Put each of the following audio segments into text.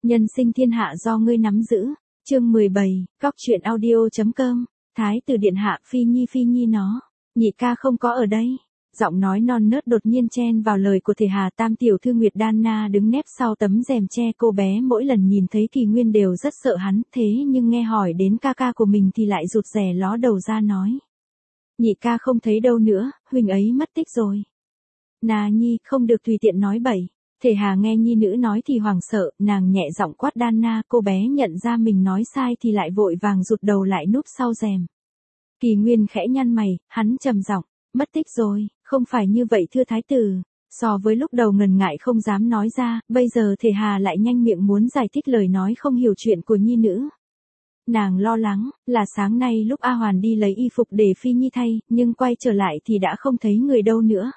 Nhân sinh thiên hạ do ngươi nắm giữ. Chương 17, Cóc truyện audio.com. Thái tử điện hạ, Phi Nhi nó. Nhị ca không có ở đây. Giọng nói non nớt đột nhiên chen vào lời của thể Hà Tam tiểu thư Nguyệt Đan Na đứng nép sau tấm rèm che. Cô bé mỗi lần nhìn thấy Kỳ Nguyên đều rất sợ hắn, thế nhưng nghe hỏi đến ca ca của mình thì lại rụt rè ló đầu ra nói. Nhị ca không thấy đâu nữa, huynh ấy mất tích rồi. Na Nhi, không được tùy tiện nói bậy. Thể Hà nghe nhi nữ nói thì hoảng sợ, nàng nhẹ giọng quát Đan Na. Cô bé nhận ra mình nói sai thì lại vội vàng rụt đầu lại núp sau rèm. Kỳ Nguyên khẽ nhăn mày, hắn trầm giọng, mất tích rồi, không phải như vậy thưa thái tử. So với lúc đầu ngần ngại không dám nói ra, bây giờ Thể Hà lại nhanh miệng muốn giải thích lời nói không hiểu chuyện của nhi nữ. Nàng lo lắng, là sáng nay lúc A Hoàn đi lấy y phục để Phi Nhi thay, nhưng quay trở lại thì đã không thấy người đâu nữa.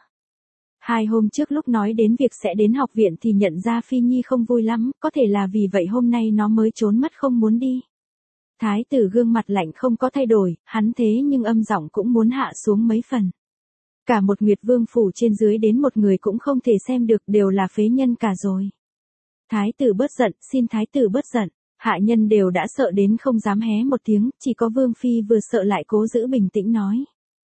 2 hôm trước lúc nói đến việc sẽ đến học viện thì nhận ra Phi Nhi không vui lắm, có thể là vì vậy hôm nay nó mới trốn mất không muốn đi. Thái tử gương mặt lạnh không có thay đổi, hắn thế nhưng âm giọng cũng muốn hạ xuống mấy phần. Cả một Nguyệt Vương phủ trên dưới đến một người cũng không thể xem được, đều là phế nhân cả rồi. Thái tử bớt giận, xin thái tử bớt giận. Hạ nhân đều đã sợ đến không dám hé một tiếng, chỉ có Vương Phi vừa sợ lại cố giữ bình tĩnh nói.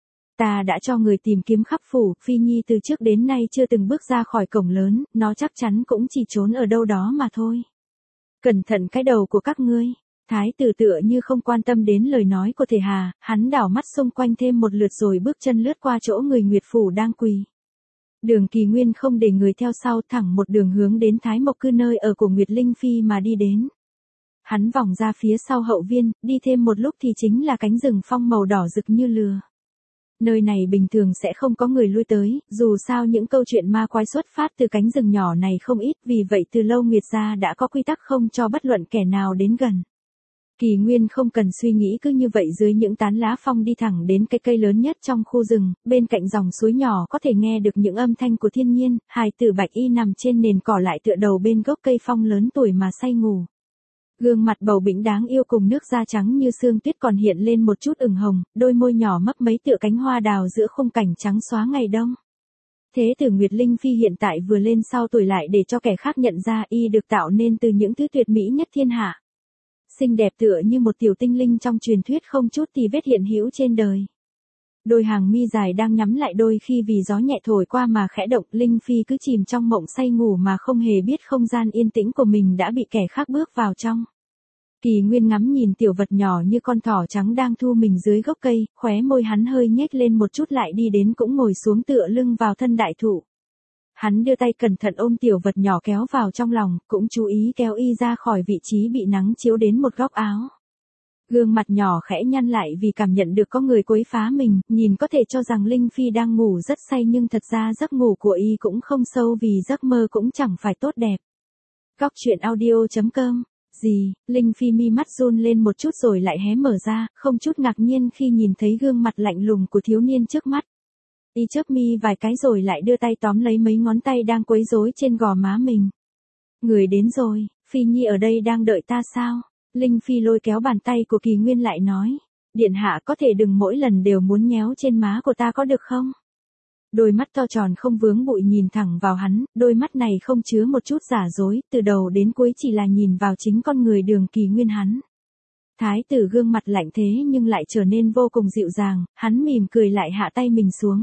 Ta đã cho người tìm kiếm khắp phủ, Phi Nhi từ trước đến nay chưa từng bước ra khỏi cổng lớn, nó chắc chắn cũng chỉ trốn ở đâu đó mà thôi. Cẩn thận cái đầu của các ngươi. Thái tử tựa như không quan tâm đến lời nói của Thể Hà, hắn đảo mắt xung quanh thêm một lượt rồi bước chân lướt qua chỗ người Nguyệt phủ đang quỳ. Đường Kỳ Nguyên không để người theo sau, thẳng một đường hướng đến Thái Mộc Cư nơi ở của Nguyệt Linh Phi mà đi đến. Hắn vòng ra phía sau hậu viên, đi thêm một lúc thì chính là cánh rừng phong màu đỏ rực như lửa. Nơi này bình thường sẽ không có người lui tới, dù sao những câu chuyện ma quái xuất phát từ cánh rừng nhỏ này không ít, vì vậy từ lâu Nguyệt gia đã có quy tắc không cho bất luận kẻ nào đến gần. Kỳ Nguyên không cần suy nghĩ cứ như vậy dưới những tán lá phong đi thẳng đến cái cây lớn nhất trong khu rừng, bên cạnh dòng suối nhỏ có thể nghe được những âm thanh của thiên nhiên. Hài tử Bạch Y nằm trên nền cỏ lại tựa đầu bên gốc cây phong lớn tuổi mà say ngủ. Gương mặt bầu bĩnh đáng yêu cùng nước da trắng như sương tuyết còn hiện lên một chút ửng hồng, đôi môi nhỏ mấp mấy tựa cánh hoa đào giữa khung cảnh trắng xóa ngày đông. Thế tử Nguyệt Linh Phi hiện tại vừa lên sau tuổi lại để cho kẻ khác nhận ra y được tạo nên từ những thứ tuyệt mỹ nhất thiên hạ. Xinh đẹp tựa như một tiểu tinh linh trong truyền thuyết không chút tì vết hiện hữu trên đời. Đôi hàng mi dài đang nhắm lại đôi khi vì gió nhẹ thổi qua mà khẽ động, Linh Phi cứ chìm trong mộng say ngủ mà không hề biết không gian yên tĩnh của mình đã bị kẻ khác bước vào trong. Kỳ Nguyên ngắm nhìn tiểu vật nhỏ như con thỏ trắng đang thu mình dưới gốc cây, khóe môi hắn hơi nhếch lên một chút lại đi đến cũng ngồi xuống tựa lưng vào thân đại thụ. Hắn đưa tay cẩn thận ôm tiểu vật nhỏ kéo vào trong lòng, cũng chú ý kéo y ra khỏi vị trí bị nắng chiếu đến một góc áo. Gương mặt nhỏ khẽ nhăn lại vì cảm nhận được có người quấy phá mình, nhìn có thể cho rằng Linh Phi đang ngủ rất say nhưng thật ra giấc ngủ của y cũng không sâu vì giấc mơ cũng chẳng phải tốt đẹp. Cóc truyện audio.com. Gì, Linh Phi mi mắt run lên một chút rồi lại hé mở ra, không chút ngạc nhiên khi nhìn thấy gương mặt lạnh lùng của thiếu niên trước mắt. Y chớp mi vài cái rồi lại đưa tay tóm lấy mấy ngón tay đang quấy rối trên gò má mình. Người đến rồi, Phi Nhi ở đây đang đợi ta sao? Linh Phi lôi kéo bàn tay của Kỳ Nguyên lại nói. Điện hạ có thể đừng mỗi lần đều muốn nhéo trên má của ta có được không? Đôi mắt to tròn không vướng bụi nhìn thẳng vào hắn, đôi mắt này không chứa một chút giả dối, từ đầu đến cuối chỉ là nhìn vào chính con người Đường Kỳ Nguyên hắn. Thái tử gương mặt lạnh thế nhưng lại trở nên vô cùng dịu dàng, hắn mỉm cười lại hạ tay mình xuống.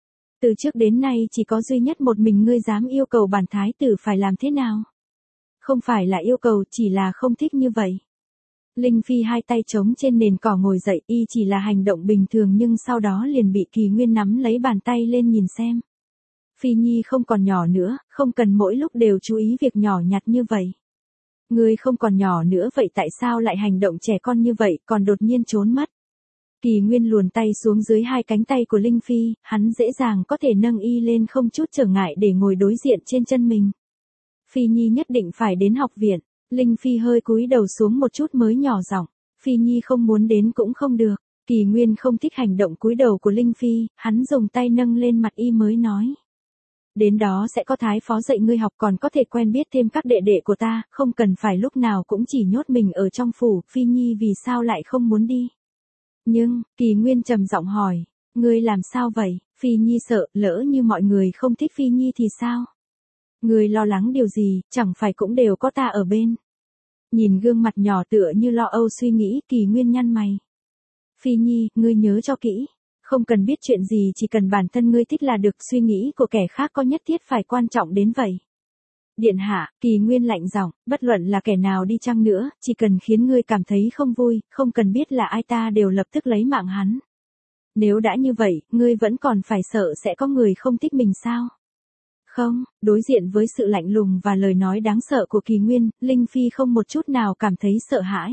Từ trước đến nay chỉ có duy nhất một mình ngươi dám yêu cầu bản thái tử phải làm thế nào? Không phải là yêu cầu, chỉ là không thích như vậy. Linh Phi hai tay trống trên nền cỏ ngồi dậy, y chỉ là hành động bình thường nhưng sau đó liền bị Kỳ Nguyên nắm lấy bàn tay lên nhìn xem. Phi Nhi không còn nhỏ nữa, không cần mỗi lúc đều chú ý việc nhỏ nhặt như vậy. Ngươi không còn nhỏ nữa vậy tại sao lại hành động trẻ con như vậy, còn đột nhiên trốn mất? Kỳ Nguyên luồn tay xuống dưới hai cánh tay của Linh Phi, hắn dễ dàng có thể nâng y lên không chút trở ngại để ngồi đối diện trên chân mình. Phi Nhi nhất định phải đến học viện. Linh Phi hơi cúi đầu xuống một chút mới nhỏ giọng. Phi Nhi không muốn đến cũng không được. Kỳ Nguyên không thích hành động cúi đầu của Linh Phi, hắn dùng tay nâng lên mặt y mới nói. Đến đó sẽ có thái phó dạy ngươi học còn có thể quen biết thêm các đệ đệ của ta, không cần phải lúc nào cũng chỉ nhốt mình ở trong phủ. Phi Nhi vì sao lại không muốn đi? Nhưng, Kỳ Nguyên trầm giọng hỏi, ngươi làm sao vậy? Phi Nhi sợ, lỡ như mọi người không thích Phi Nhi thì sao? Ngươi lo lắng điều gì, chẳng phải cũng đều có ta ở bên. Nhìn gương mặt nhỏ tựa như lo âu suy nghĩ, Kỳ Nguyên nhăn mày. Phi Nhi, ngươi nhớ cho kỹ. Không cần biết chuyện gì, chỉ cần bản thân ngươi thích là được, suy nghĩ của kẻ khác có nhất thiết phải quan trọng đến vậy. Điện hạ, Kỳ Nguyên lạnh giọng, bất luận là kẻ nào đi chăng nữa, chỉ cần khiến ngươi cảm thấy không vui, không cần biết là ai ta đều lập tức lấy mạng hắn. Nếu đã như vậy, ngươi vẫn còn phải sợ sẽ có người không thích mình sao? Không, đối diện với sự lạnh lùng và lời nói đáng sợ của Kỳ Nguyên, Linh Phi không một chút nào cảm thấy sợ hãi.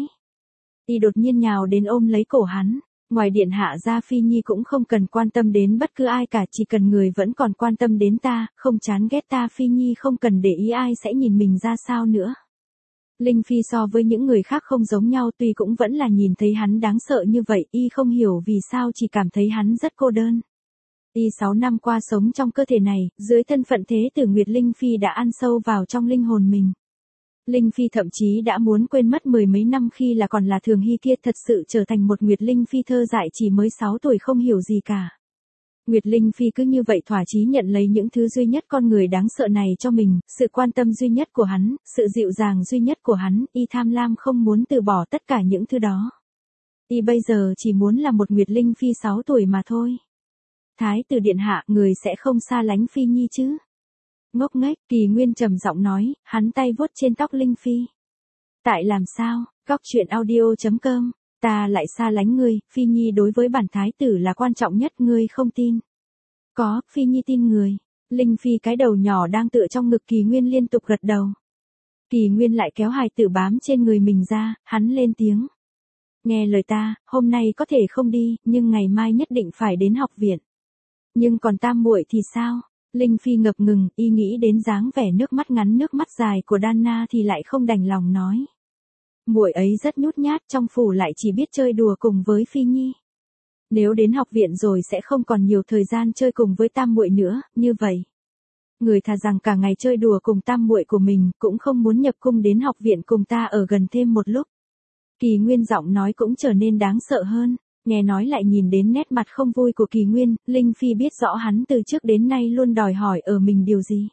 Y đột nhiên nhào đến ôm lấy cổ hắn. Ngoài điện hạ ra, Phi Nhi cũng không cần quan tâm đến bất cứ ai cả, chỉ cần người vẫn còn quan tâm đến ta, không chán ghét ta, Phi Nhi không cần để ý ai sẽ nhìn mình ra sao nữa. Linh Phi so với những người khác không giống nhau, tuy cũng vẫn là nhìn thấy hắn đáng sợ như vậy, y không hiểu vì sao chỉ cảm thấy hắn rất cô đơn. Y 6 năm qua sống trong cơ thể này, dưới thân phận thế tử Nguyệt, Linh Phi đã ăn sâu vào trong linh hồn mình. Linh Phi thậm chí đã muốn quên mất mười mấy năm khi là còn là Thường Hy kia, thật sự trở thành một Nguyệt Linh Phi thơ dại chỉ mới 6 tuổi không hiểu gì cả. Nguyệt Linh Phi cứ như vậy thỏa chí nhận lấy những thứ duy nhất con người đáng sợ này cho mình, sự quan tâm duy nhất của hắn, sự dịu dàng duy nhất của hắn, y tham lam không muốn từ bỏ tất cả những thứ đó. Y bây giờ chỉ muốn là một Nguyệt Linh Phi 6 tuổi mà thôi. Thái tử điện hạ, người sẽ không xa lánh Phi Nhi chứ? Ngốc nghếch, Kỳ Nguyên trầm giọng nói, hắn tay vuốt trên tóc Linh Phi. Tại làm sao? Cóc truyện audio.com. Ta lại xa lánh ngươi, Phi Nhi đối với bản thái tử là quan trọng nhất, ngươi không tin. Có, Phi Nhi tin người. Linh Phi cái đầu nhỏ đang tựa trong ngực Kỳ Nguyên liên tục gật đầu. Kỳ Nguyên lại kéo hài tử bám trên người mình ra, hắn lên tiếng. Nghe lời ta, hôm nay có thể không đi, nhưng ngày mai nhất định phải đến học viện. Nhưng còn tam muội thì sao? Linh Phi ngập ngừng, y nghĩ đến dáng vẻ nước mắt ngắn nước mắt dài của Đanna thì lại không đành lòng nói. Muội ấy rất nhút nhát, trong phủ lại chỉ biết chơi đùa cùng với Phi Nhi. Nếu đến học viện rồi sẽ không còn nhiều thời gian chơi cùng với tam muội nữa, như vậy. Người thà rằng cả ngày chơi đùa cùng tam muội của mình, cũng không muốn nhập cung đến học viện cùng ta ở gần thêm một lúc. Kỳ Nguyên giọng nói cũng trở nên đáng sợ hơn. Nghe nói lại nhìn đến nét mặt không vui của Kỳ Nguyên, Linh Phi biết rõ hắn từ trước đến nay luôn đòi hỏi ở mình điều gì.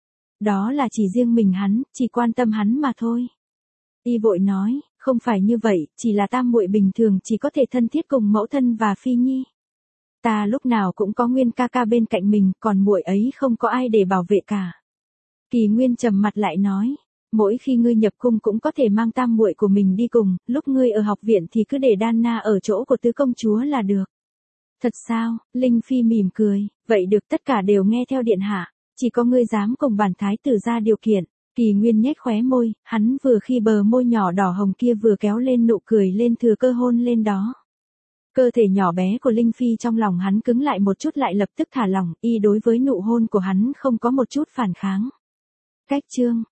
Đó là chỉ riêng mình hắn, chỉ quan tâm hắn mà thôi. Y vội nói, không phải như vậy, chỉ là tam muội bình thường chỉ có thể thân thiết cùng mẫu thân và Phi Nhi. Ta lúc nào cũng có Nguyên ca ca bên cạnh mình, còn muội ấy không có ai để bảo vệ cả. Kỳ Nguyên trầm mặt lại nói. Mỗi khi ngươi nhập cung cũng có thể mang tam muội của mình đi cùng, lúc ngươi ở học viện thì cứ để Đanna ở chỗ của tứ công chúa là được. Thật sao? Linh Phi mỉm cười, vậy được, tất cả đều nghe theo điện hạ, chỉ có ngươi dám cùng bản thái tử ra điều kiện. Kỳ Nguyên nhếch khóe môi, hắn vừa khi bờ môi nhỏ đỏ hồng kia vừa kéo lên nụ cười lên, thừa cơ hôn lên đó. Cơ thể nhỏ bé của Linh Phi trong lòng hắn cứng lại một chút, lại lập tức thả lỏng, y đối với nụ hôn của hắn không có một chút phản kháng. Cách chương